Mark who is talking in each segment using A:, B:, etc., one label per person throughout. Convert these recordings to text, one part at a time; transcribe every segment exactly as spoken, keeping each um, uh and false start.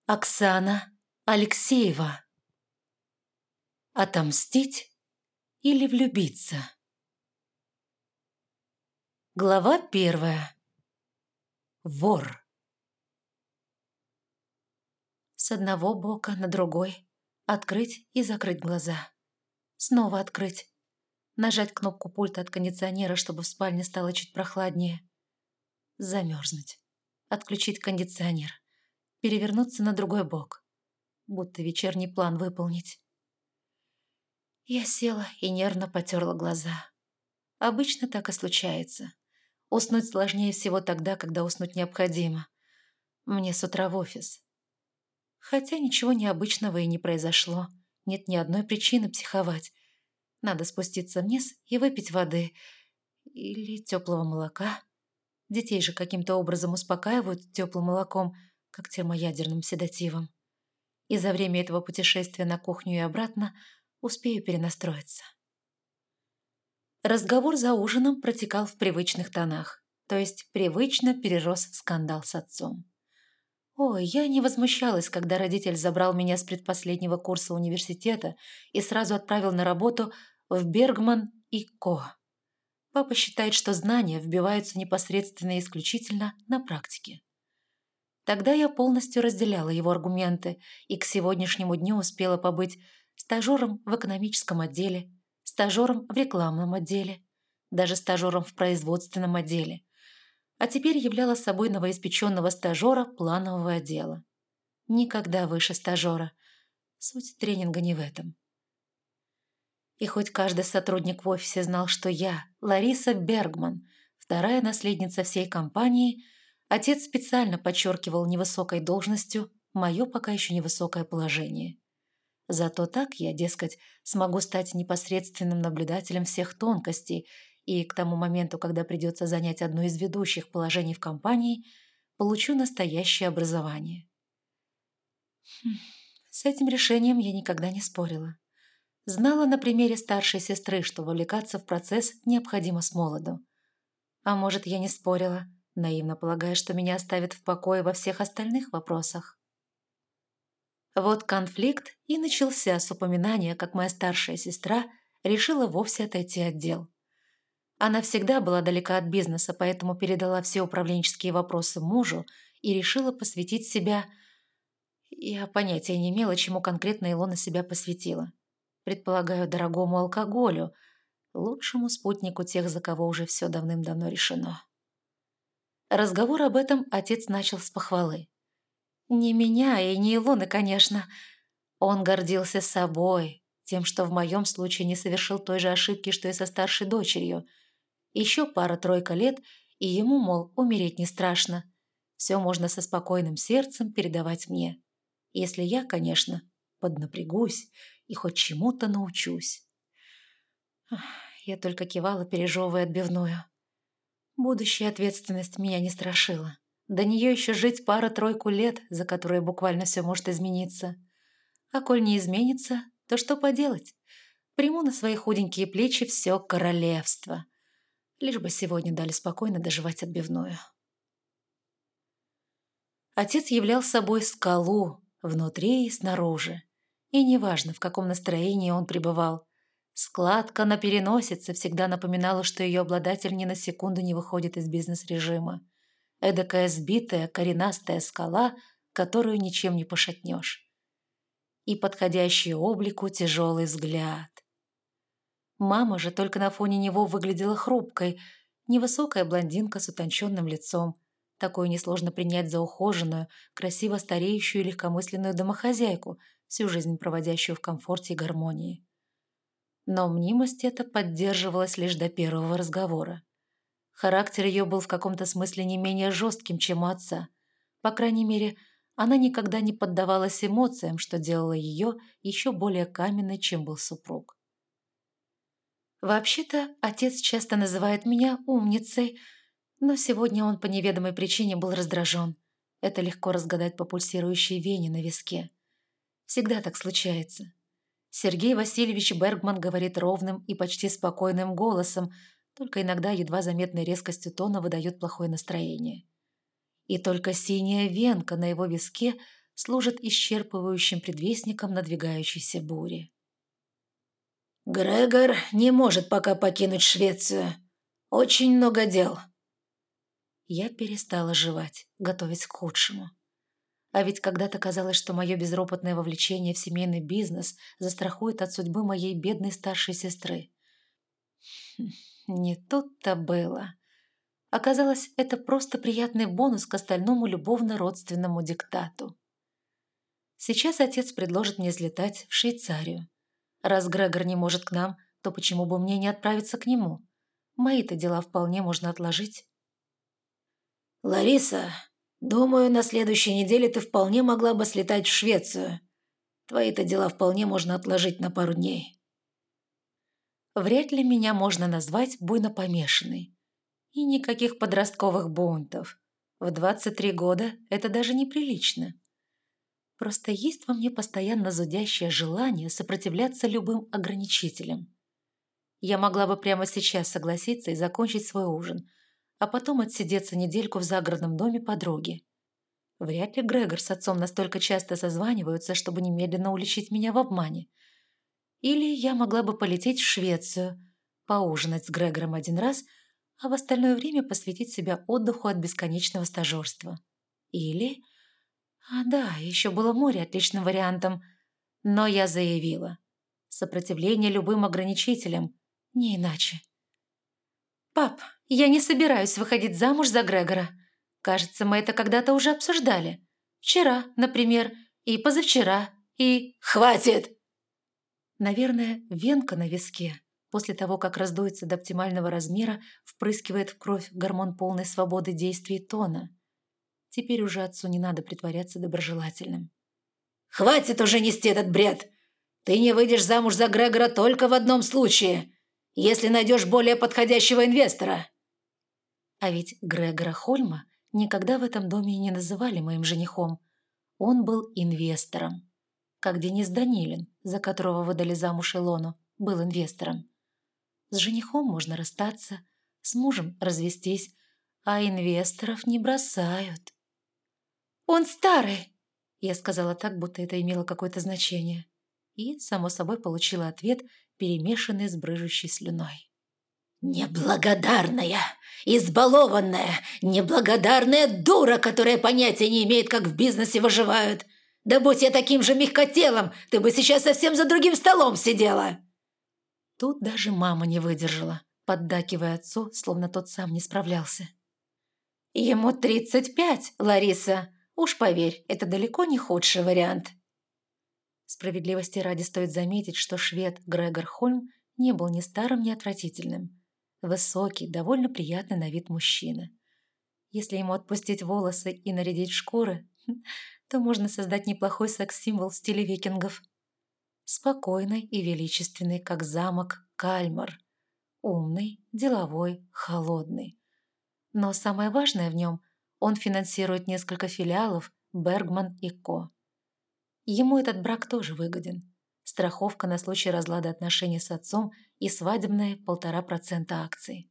A: Оксана Алексеева. Отомстить или влюбиться? Глава первая. Вор. С одного бока на другой. Открыть и закрыть глаза. Снова открыть. Нажать кнопку пульта от кондиционера, чтобы в спальне стало чуть прохладнее. Замерзнуть. Отключить кондиционер. Перевернуться на другой бок. Будто вечерний план выполнить. Я села и нервно потерла глаза. Обычно так и случается. Уснуть сложнее всего тогда, когда уснуть необходимо. Мне с утра в офис. Хотя ничего необычного и не произошло. Нет ни одной причины психовать. Надо спуститься вниз и выпить воды. Или теплого молока. Детей же каким-то образом успокаивают теплым молоком, как термоядерным седативом. И за время этого путешествия на кухню и обратно успею перенастроиться. Разговор за ужином протекал в привычных тонах, то есть привычно перерос в скандал с отцом. Ой, я не возмущалась, когда родитель забрал меня с предпоследнего курса университета и сразу отправил на работу в Бергман и Ко. Папа считает, что знания вбиваются непосредственно и исключительно на практике. Тогда я полностью разделяла его аргументы и к сегодняшнему дню успела побыть стажером в экономическом отделе, стажером в рекламном отделе, даже стажером в производственном отделе, а теперь являла собой новоиспеченного стажера планового отдела. Никогда выше стажера. Суть тренинга не в этом. И хоть каждый сотрудник в офисе знал, что я, Лариса Бергман, вторая наследница всей компании, отец специально подчеркивал невысокой должностью мое пока еще невысокое положение. Зато так я, дескать, смогу стать непосредственным наблюдателем всех тонкостей и к тому моменту, когда придется занять одно из ведущих положений в компании, получу настоящее образование. Хм, с этим решением я никогда не спорила. Знала на примере старшей сестры, что вовлекаться в процесс необходимо с молоду. А может, я не спорила, наивно полагая, что меня оставят в покое во всех остальных вопросах. Вот конфликт и начался с упоминания, как моя старшая сестра решила вовсе отойти от дел. Она всегда была далека от бизнеса, поэтому передала все управленческие вопросы мужу и решила посвятить себя... Я понятия не имела, чему конкретно Илона себя посвятила. Предполагаю, дорогому алкоголю, лучшему спутнику тех, за кого уже все давным-давно решено. Разговор об этом отец начал с похвалы. Не меня и не Илоны, конечно. Он гордился собой, тем, что в моем случае не совершил той же ошибки, что и со старшей дочерью. Еще пара-тройка лет, и ему, мол, умереть не страшно. Все можно со спокойным сердцем передавать мне. Если я, конечно, поднапрягусь и хоть чему-то научусь. Я только кивала, пережевывая отбивную. Будущая ответственность меня не страшила. До нее еще жить пара-тройку лет, за которые буквально все может измениться. А коль не изменится, то что поделать? Приму на свои худенькие плечи все королевство. Лишь бы сегодня дали спокойно доживать отбивную. Отец являл собой скалу внутри и снаружи. И неважно, в каком настроении он пребывал. Складка на переносице всегда напоминала, что ее обладатель ни на секунду не выходит из бизнес-режима. Эдакая сбитая, коренастая скала, которую ничем не пошатнешь. И подходящий облику тяжелый взгляд. Мама же только на фоне него выглядела хрупкой, невысокая блондинка с утонченным лицом. Такую несложно принять за ухоженную, красиво стареющую и легкомысленную домохозяйку, всю жизнь проводящую в комфорте и гармонии. Но мнимость эта поддерживалась лишь до первого разговора. Характер ее был в каком-то смысле не менее жестким, чем у отца. По крайней мере, она никогда не поддавалась эмоциям, что делало ее еще более каменной, чем был супруг. Вообще-то, отец часто называет меня умницей, но сегодня он по неведомой причине был раздражен. Это легко разгадать по пульсирующей вене на виске. Всегда так случается. Сергей Васильевич Бергман говорит ровным и почти спокойным голосом, только иногда едва заметной резкостью тона выдает плохое настроение. И только синяя венка на его виске служит исчерпывающим предвестником надвигающейся бури.
B: «Грегор не может пока покинуть Швецию. Очень много дел».
A: Я перестала жевать, готовясь к худшему. А ведь когда-то казалось, что мое безропотное вовлечение в семейный бизнес застрахует от судьбы моей бедной старшей сестры. Хм, не тут-то было. Оказалось, это просто приятный бонус к остальному любовно-родственному диктату. Сейчас отец предложит мне слетать в Швейцарию. Раз Грегор не может к нам, то почему бы мне не отправиться к нему? Мои-то дела вполне можно отложить.
B: «Лариса, думаю, на следующей неделе ты вполне могла бы слетать в Швецию. Твои-то дела вполне можно отложить на пару дней».
A: Вряд ли меня можно назвать буйно помешанной. И никаких подростковых бунтов. В двадцать три года это даже неприлично. Просто есть во мне постоянно зудящее желание сопротивляться любым ограничителям. Я могла бы прямо сейчас согласиться и закончить свой ужин, а потом отсидеться недельку в загородном доме подруги. Вряд ли Грегор с отцом настолько часто созваниваются, чтобы немедленно уличить меня в обмане. Или я могла бы полететь в Швецию, поужинать с Грегором один раз, а в остальное время посвятить себя отдыху от бесконечного стажерства. Или... А да, еще было море отличным вариантом. Но я заявила. Сопротивление любым ограничителям, не иначе. «Пап, я не собираюсь выходить замуж за Грегора. Кажется, мы это когда-то уже обсуждали. Вчера, например, и позавчера, и...»
B: «Хватит!»
A: Наверное, венка на виске, после того, как раздуется до оптимального размера, впрыскивает в кровь гормон полной свободы действий тона. Теперь уже отцу не надо притворяться доброжелательным.
B: «Хватит уже нести этот бред! Ты не выйдешь замуж за Грегора только в одном случае, если найдешь более подходящего инвестора».
A: А ведь Грегора Хольма никогда в этом доме и не называли моим женихом. Он был инвестором. Как Денис Данилин, за которого выдали замуж Илону, был инвестором. С женихом можно расстаться, с мужем развестись, а инвесторов не бросают. «Он старый!» Я сказала так, будто это имело какое-то значение. И, само собой, получила ответ, перемешанный с брыжущей слюной.
B: «Неблагодарная, избалованная, неблагодарная дура, которая понятия не имеет, как в бизнесе выживают. Да будь я таким же мягкотелым, ты бы сейчас совсем за другим столом сидела!»
A: Тут даже мама не выдержала, поддакивая отцу, словно тот сам не справлялся. «Ему тридцать пять, Лариса. Уж поверь, это далеко не худший вариант». Справедливости ради стоит заметить, что швед Грегор Хольм не был ни старым, ни отвратительным. Высокий, довольно приятный на вид мужчина. Если ему отпустить волосы и нарядить шкуры, то можно создать неплохой секс-символ в стиле викингов. Спокойный и величественный, как замок Кальмар. Умный, деловой, холодный. Но самое важное в нем – он финансирует несколько филиалов Бергман и Ко. Ему этот брак тоже выгоден. Страховка на случай разлада отношений с отцом и свадебные полтора процента акций.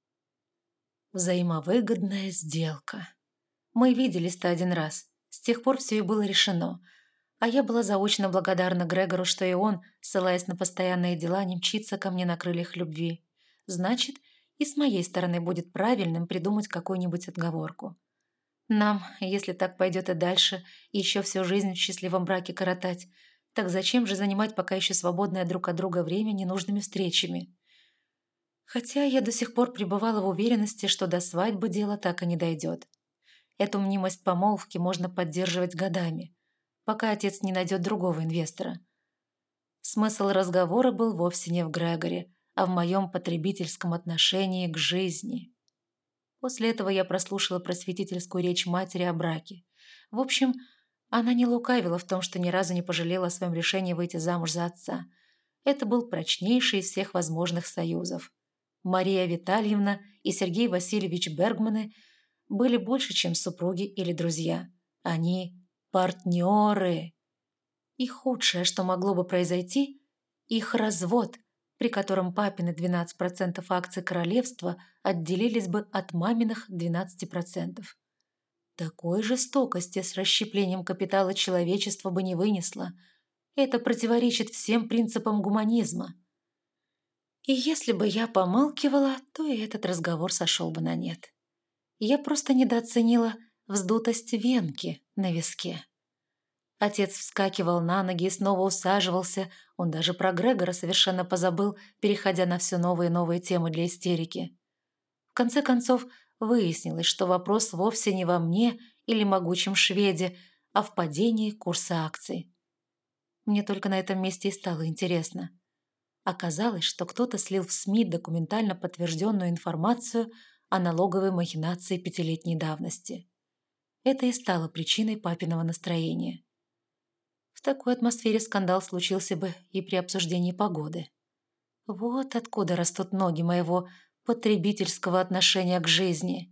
A: Взаимовыгодная сделка. Мы виделись-то один раз. С тех пор все и было решено. А я была заочно благодарна Грегору, что и он, ссылаясь на постоянные дела, не мчится ко мне на крыльях любви. Значит, и с моей стороны будет правильным придумать какую-нибудь отговорку. Нам, если так пойдет и дальше, еще всю жизнь в счастливом браке коротать, так зачем же занимать пока еще свободное друг от друга время ненужными встречами? Хотя я до сих пор пребывала в уверенности, что до свадьбы дело так и не дойдет. Эту мнимость помолвки можно поддерживать годами, пока отец не найдет другого инвестора. Смысл разговора был вовсе не в Грегоре, а в моем потребительском отношении к жизни. После этого я прослушала просветительскую речь матери о браке. В общем, она не лукавила в том, что ни разу не пожалела о своем решении выйти замуж за отца. Это был прочнейший из всех возможных союзов. Мария Витальевна и Сергей Васильевич Бергманы были больше, чем супруги или друзья. Они партнеры. И худшее, что могло бы произойти, их развод, при котором папины двенадцать процентов акций королевства отделились бы от маминых двенадцати процентов. Такой жестокости с расщеплением капитала человечество бы не вынесло. Это противоречит всем принципам гуманизма. И если бы я помалкивала, то и этот разговор сошел бы на нет. Я просто недооценила вздутость венки на виске. Отец вскакивал на ноги и снова усаживался. Он даже про Грегора совершенно позабыл, переходя на все новые и новые темы для истерики. В конце концов, выяснилось, что вопрос вовсе не во мне или могучем шведе, а в падении курса акций. Мне только на этом месте и стало интересно. Оказалось, что кто-то слил в СМИ документально подтвержденную информацию о налоговой махинации пятилетней давности. Это и стало причиной папиного настроения. В такой атмосфере скандал случился бы и при обсуждении погоды. Вот откуда растут ноги моего потребительского отношения к жизни.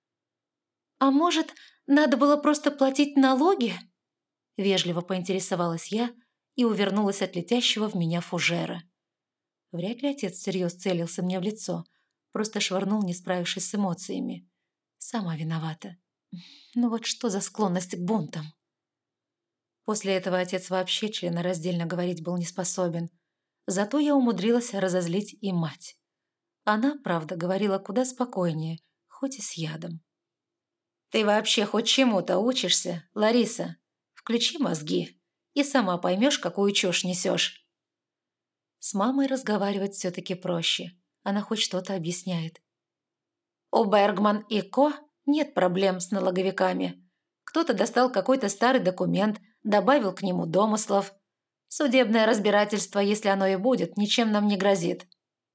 A: «А может, надо было просто платить налоги?» Вежливо поинтересовалась я и увернулась от летящего в меня фужера. Вряд ли отец всерьез целился мне в лицо, просто швырнул, не справившись с эмоциями. Сама виновата. Ну вот что за склонность к бунтам? После этого отец вообще членораздельно говорить был не способен. Зато я умудрилась разозлить и мать. Она, правда, говорила куда спокойнее, хоть и с ядом. «Ты вообще хоть чему-то учишься, Лариса? Включи мозги, и сама поймешь, какую чушь несешь». С мамой разговаривать все-таки проще. Она хоть что-то объясняет. У Бергман и Ко нет проблем с налоговиками. Кто-то достал какой-то старый документ, добавил к нему домыслов. Судебное разбирательство, если оно и будет, ничем нам не грозит.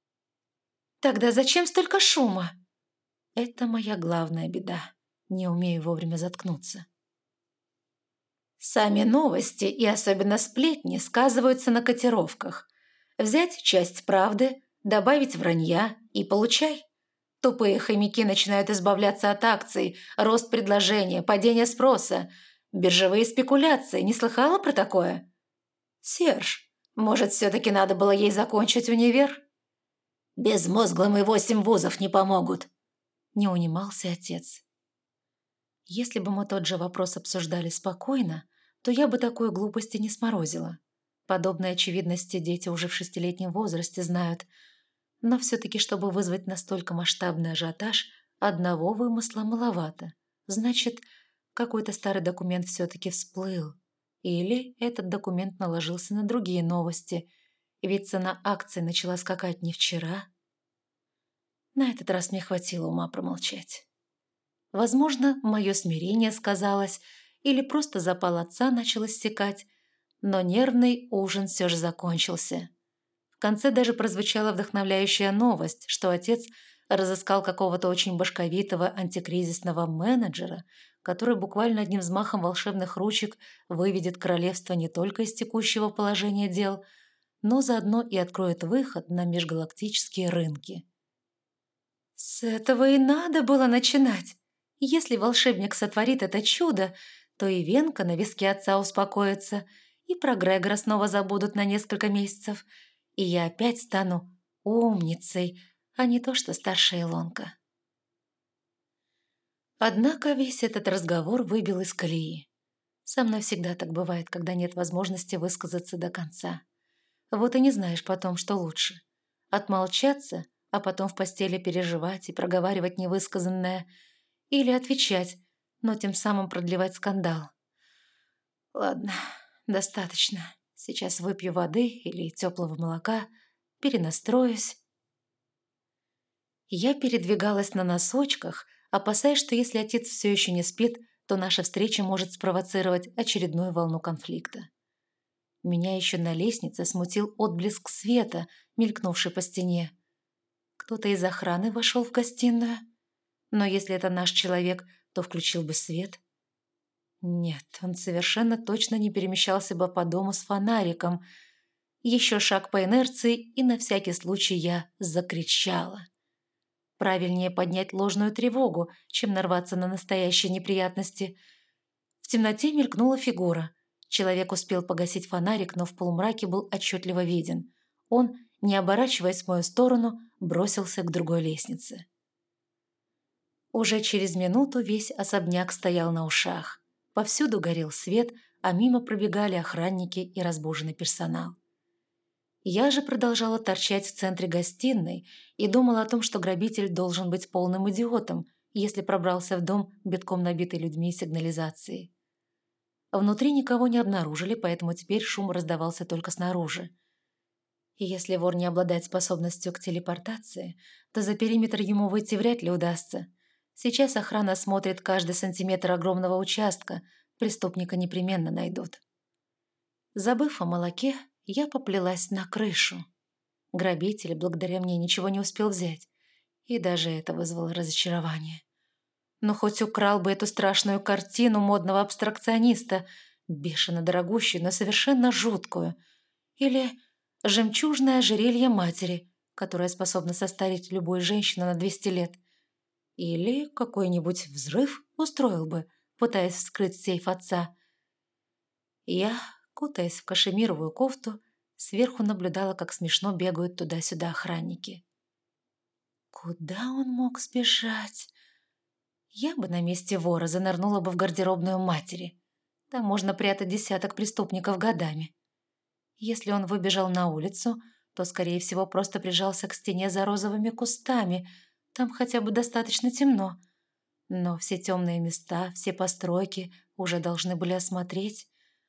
A: Тогда зачем столько шума? Это моя главная беда. Не умею вовремя заткнуться. Сами новости и особенно сплетни сказываются на котировках. Взять часть правды, добавить вранья и получай. Тупые хомяки начинают избавляться от акций, рост предложения, падение спроса. Биржевые спекуляции. Не слыхала про такое? Серж, может, все-таки надо было ей закончить универ? Безмозглым и восемь вузов не помогут. Не унимался отец. Если бы мы тот же вопрос обсуждали спокойно, то я бы такой глупости не сморозила. Подобные очевидности дети уже в шестилетнем возрасте знают. Но все-таки, чтобы вызвать настолько масштабный ажиотаж, одного вымысла маловато. Значит, какой-то старый документ все-таки всплыл. Или этот документ наложился на другие новости, ведь цена акций начала скакать не вчера. На этот раз мне хватило ума промолчать. Возможно, мое смирение сказалось, или просто запал отца начал иссякать, но нервный ужин все же закончился. В конце даже прозвучала вдохновляющая новость, что отец разыскал какого-то очень башковитого антикризисного менеджера, который буквально одним взмахом волшебных ручек выведет королевство не только из текущего положения дел, но заодно и откроет выход на межгалактические рынки. С этого и надо было начинать. Если волшебник сотворит это чудо, то и венка на виске отца успокоится, и про Грегора снова забудут на несколько месяцев, и я опять стану умницей, а не то что старшая Илонка. Однако весь этот разговор выбил из колеи. Со мной всегда так бывает, когда нет возможности высказаться до конца. Вот и не знаешь потом, что лучше. Отмолчаться, а потом в постели переживать и проговаривать невысказанное, или отвечать, но тем самым продлевать скандал. Ладно, достаточно. Сейчас выпью воды или теплого молока, перенастроюсь. Я передвигалась на носочках, опасаясь, что если отец все еще не спит, то наша встреча может спровоцировать очередную волну конфликта. Меня еще на лестнице смутил отблеск света, мелькнувший по стене. Кто-то из охраны вошел в гостиную. Но если это наш человек, то включил бы свет. Нет, он совершенно точно не перемещался бы по дому с фонариком. Еще шаг по инерции, и на всякий случай я закричала. Правильнее поднять ложную тревогу, чем нарваться на настоящие неприятности. В темноте мелькнула фигура. Человек успел погасить фонарик, но в полумраке был отчетливо виден. Он, не оборачиваясь в мою сторону, бросился к другой лестнице. Уже через минуту весь особняк стоял на ушах. Повсюду горел свет, а мимо пробегали охранники и разбуженный персонал. Я же продолжала торчать в центре гостиной и думала о том, что грабитель должен быть полным идиотом, если пробрался в дом, битком набитый людьми и сигнализацией. Внутри никого не обнаружили, поэтому теперь шум раздавался только снаружи. И если вор не обладает способностью к телепортации, то за периметр ему выйти вряд ли удастся. Сейчас охрана осмотрит каждый сантиметр огромного участка, преступника непременно найдут. Забыв о молоке, я поплелась на крышу. Грабитель благодаря мне ничего не успел взять, и даже это вызвало разочарование. Но хоть украл бы эту страшную картину модного абстракциониста, бешено дорогущую, но совершенно жуткую, или жемчужное ожерелье матери, которое способно состарить любую женщину на двести лет, или какой-нибудь взрыв устроил бы, пытаясь вскрыть сейф отца. Я, кутаясь в кашемировую кофту, сверху наблюдала, как смешно бегают туда-сюда охранники. Куда он мог сбежать? Я бы на месте вора занырнула бы в гардеробную матери. Там можно прятать десяток преступников годами. Если он выбежал на улицу, то, скорее всего, просто прижался к стене за розовыми кустами. Там хотя бы достаточно темно. Но все темные места, все постройки уже должны были осмотреть.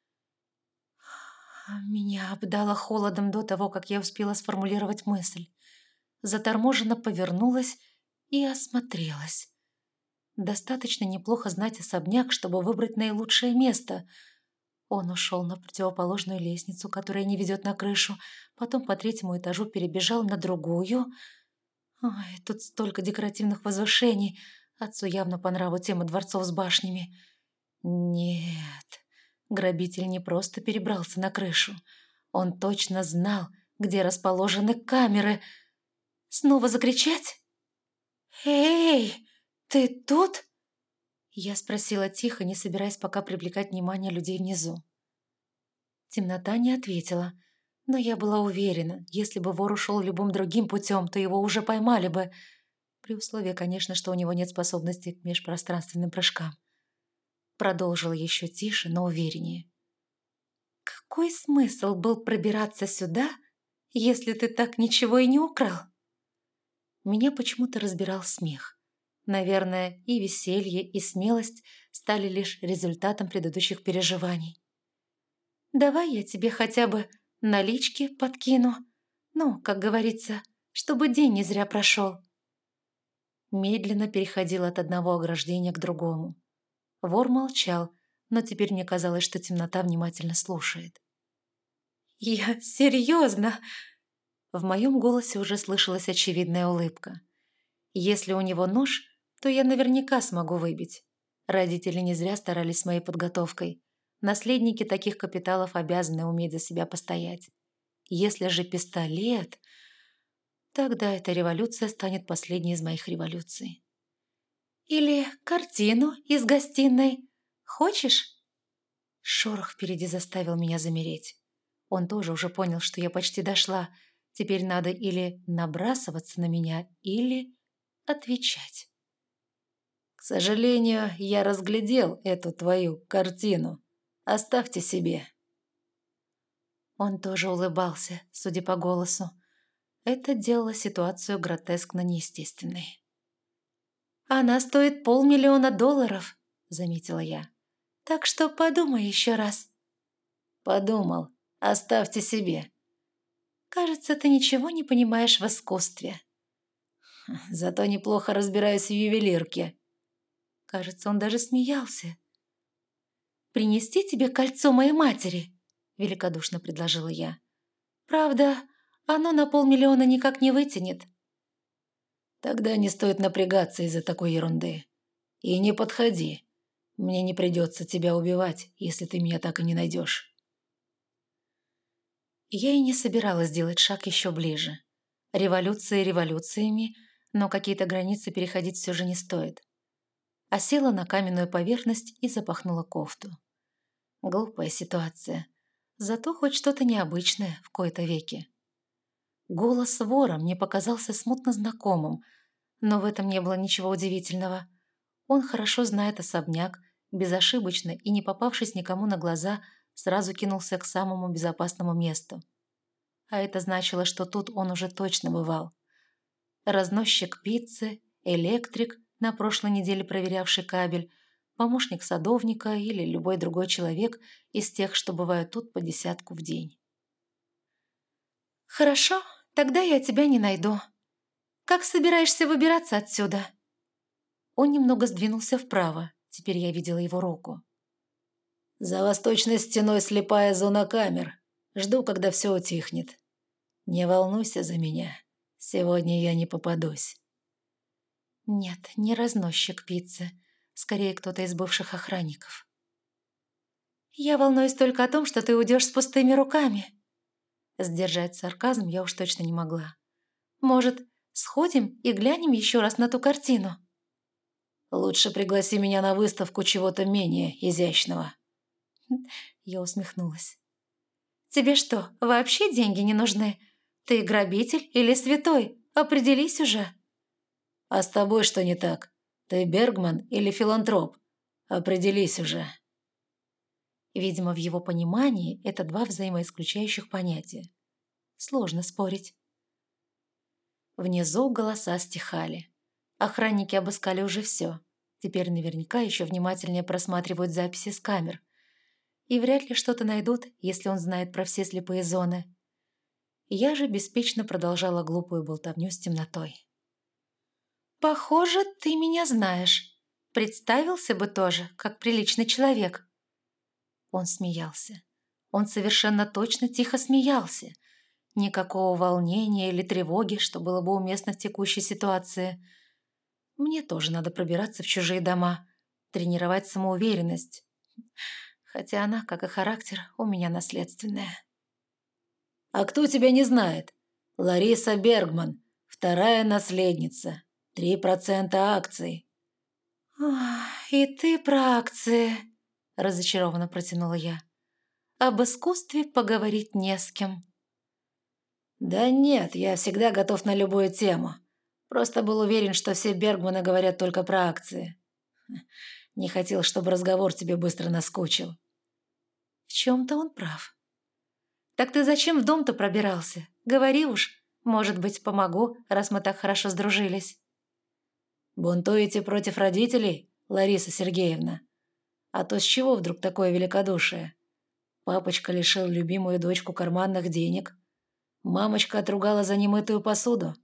A: Меня обдало холодом до того, как я успела сформулировать мысль. Заторможенно повернулась и осмотрелась. Достаточно неплохо знать особняк, чтобы выбрать наилучшее место. Он ушел на противоположную лестницу, которая не ведет на крышу, потом по третьему этажу перебежал на другую. Ой, тут столько декоративных возвышений. Отцу явно по нраву тема дворцов с башнями. Нет, грабитель не просто перебрался на крышу. Он точно знал, где расположены камеры. Снова закричать? «Эй, ты тут?» Я спросила тихо, не собираясь пока привлекать внимание людей внизу. Темнота не ответила, но я была уверена, если бы вор ушел любым другим путем, то его уже поймали бы, при условии, конечно, что у него нет способности к межпространственным прыжкам. Продолжила еще тише, но увереннее. «Какой смысл был пробираться сюда, если ты так ничего и не украл?» Меня почему-то разбирал смех. Наверное, и веселье, и смелость стали лишь результатом предыдущих переживаний. «Давай я тебе хотя бы налички подкину. Ну, как говорится, чтобы день не зря прошел». Медленно переходил от одного ограждения к другому. Вор молчал, но теперь мне казалось, что темнота внимательно слушает. «Я серьезно!» В моем голосе уже слышалась очевидная улыбка. «Если у него нож, то я наверняка смогу выбить. Родители не зря старались с моей подготовкой. Наследники таких капиталов обязаны уметь за себя постоять. Если же пистолет, тогда эта революция станет последней из моих революций». «Или картину из гостиной. Хочешь?» Шорох впереди заставил меня замереть. Он тоже уже понял, что я почти дошла. Теперь надо или набрасываться на меня, или отвечать. «К сожалению, я разглядел эту твою картину. Оставьте себе». Он тоже улыбался, судя по голосу. Это делало ситуацию гротескно неестественной. «Она стоит полмиллиона долларов», — заметила я. «Так что подумай еще раз». «Подумал. Оставьте себе». «Кажется, ты ничего не понимаешь в искусстве». «Зато неплохо разбираюсь в ювелирке». Кажется, он даже смеялся. «Принести тебе кольцо моей матери?» – великодушно предложила я. «Правда, оно на полмиллиона никак не вытянет». «Тогда не стоит напрягаться из-за такой ерунды. И не подходи. Мне не придется тебя убивать, если ты меня так и не найдешь». Я и не собиралась делать шаг еще ближе. Революции революциями, но какие-то границы переходить все же не стоит. А села на каменную поверхность и запахнула кофту. Глупая ситуация. Зато хоть что-то необычное в кои-то веки. Голос вора мне показался смутно знакомым, но в этом не было ничего удивительного. Он хорошо знает особняк, безошибочно и не попавшись никому на глаза, сразу кинулся к самому безопасному месту. А это значило, что тут он уже точно бывал. Разносчик пиццы, электрик, на прошлой неделе проверявший кабель, помощник садовника или любой другой человек из тех, что бывают тут по десятку в день. «Хорошо, тогда я тебя не найду. Как собираешься выбираться отсюда?» Он немного сдвинулся вправо, теперь я видела его руку.
B: «За восточной стеной слепая зона камер. Жду, когда все утихнет. Не волнуйся за меня. Сегодня я не попадусь».
A: Нет, не разносчик пиццы. Скорее, кто-то из бывших охранников. «Я волнуюсь только о том, что ты уйдешь с пустыми руками». Сдержать сарказм я уж точно не могла. «Может, сходим и глянем еще раз на ту картину?»
B: «Лучше пригласи меня на выставку чего-то менее изящного».
A: Я усмехнулась. «Тебе что, вообще деньги не нужны? Ты грабитель или святой? Определись уже».
B: «А с тобой что не так? Ты Бергман или филантроп? Определись уже».
A: Видимо, в его понимании это два взаимоисключающих понятия. Сложно спорить. Внизу голоса стихали. Охранники обыскали уже все. Теперь наверняка еще внимательнее просматривают записи с камер. И вряд ли что-то найдут, если он знает про все слепые зоны. Я же беспечно продолжала глупую болтовню с темнотой. «Похоже, ты меня знаешь. Представился бы тоже, как приличный человек». Он смеялся. Он совершенно точно тихо смеялся. Никакого волнения или тревоги, что было бы уместно в текущей ситуации. Мне тоже надо пробираться в чужие дома, тренировать самоуверенность. Хотя она, как и характер, у меня наследственная.
B: «А кто тебя не знает? Лариса Бергман, вторая наследница. Три процента акций».
A: «И ты про акции», – разочарованно протянула я. «Об искусстве поговорить не с кем».
B: «Да нет, я всегда готов на любую тему. Просто был уверен, что все Бергманы говорят только про акции. Не хотел, чтобы разговор тебе быстро наскучил».
A: В чем-то он прав. «Так ты зачем в дом-то пробирался? Говори уж. Может быть, помогу, раз мы так хорошо сдружились».
B: «Бунтуете против родителей, Лариса Сергеевна? А то с чего вдруг такое великодушие? Папочка лишил любимую дочку карманных денег. Мамочка отругала за немытую посуду».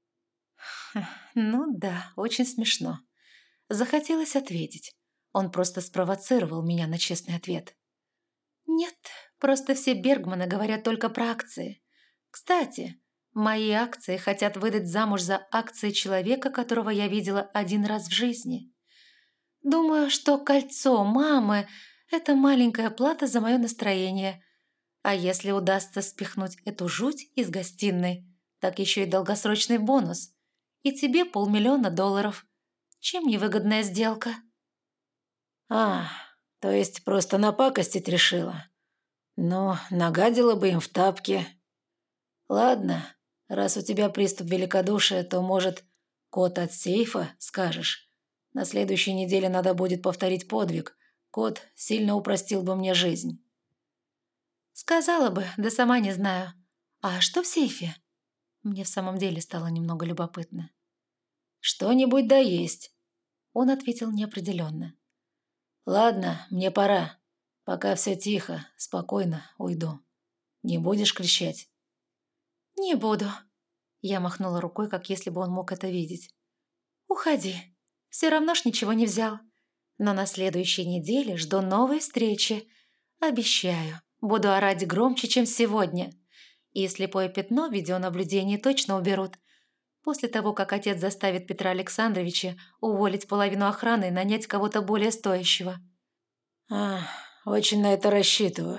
A: Ну да, очень смешно. Захотелось ответить. Он просто спровоцировал меня на честный ответ. «Нет, просто все Бергманы говорят только про акции. Кстати, мои акции хотят выдать замуж за акции человека, которого я видела один раз в жизни. Думаю, что кольцо мамы – это маленькая плата за мое настроение. А если удастся спихнуть эту жуть из гостиной, так еще и долгосрочный бонус. И тебе полмиллиона долларов. Чем невыгодная сделка?»
B: «А, то есть просто напакостить решила? Ну, нагадила бы им в тапки. Ладно, раз у тебя приступ великодушия, то, может, код от сейфа скажешь? На следующей неделе надо будет повторить подвиг. Код сильно упростил бы мне жизнь».
A: «Сказала бы, да сама не знаю. А что в сейфе?» Мне в самом деле стало немного любопытно.
B: «Что-нибудь да есть».
A: Он ответил неопределенно.
B: «Ладно, мне пора. Пока все тихо, спокойно уйду. Не будешь кричать?»
A: «Не буду». Я махнула рукой, как если бы он мог это видеть. «Уходи. Все равно ж ничего не взял. Но на следующей неделе жду новой встречи. Обещаю, буду орать громче, чем сегодня. И слепое пятно в видеонаблюдении точно уберут. После того, как отец заставит Петра Александровича уволить половину охраны и нанять кого-то более стоящего».
B: «А, очень на это рассчитываю».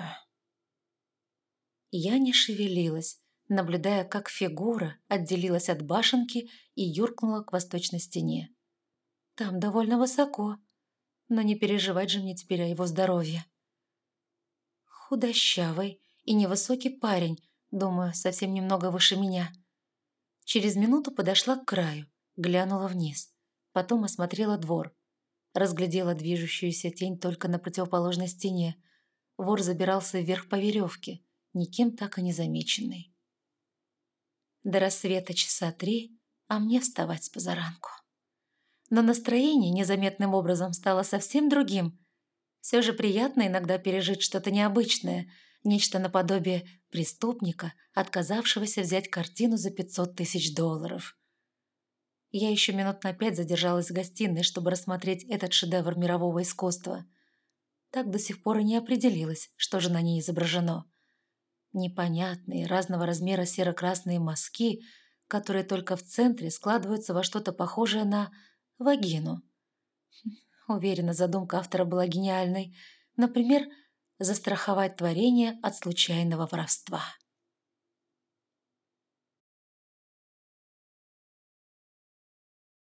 A: Я не шевелилась, наблюдая, как фигура отделилась от башенки и юркнула к восточной стене. Там довольно высоко, но не переживать же мне теперь о его здоровье. Худощавый и невысокий парень, думаю, совсем немного выше меня. Через минуту подошла к краю, глянула вниз, потом осмотрела двор. Разглядела движущуюся тень только на противоположной стене. Вор забирался вверх по веревке, никем так и не замеченный. До рассвета часа три, а мне вставать с позаранку. Но настроение незаметным образом стало совсем другим. Все же приятно иногда пережить что-то необычное, нечто наподобие преступника, отказавшегося взять картину за пятьсот тысяч долларов. Я еще минут на пять задержалась в гостиной, чтобы рассмотреть этот шедевр мирового искусства. Так до сих пор и не определилась, что же на ней изображено. Непонятные, разного размера серо-красные мазки, которые только в центре складываются во что-то похожее на вагину. Уверена, задумка автора была гениальной. Например, застраховать творение от случайного воровства.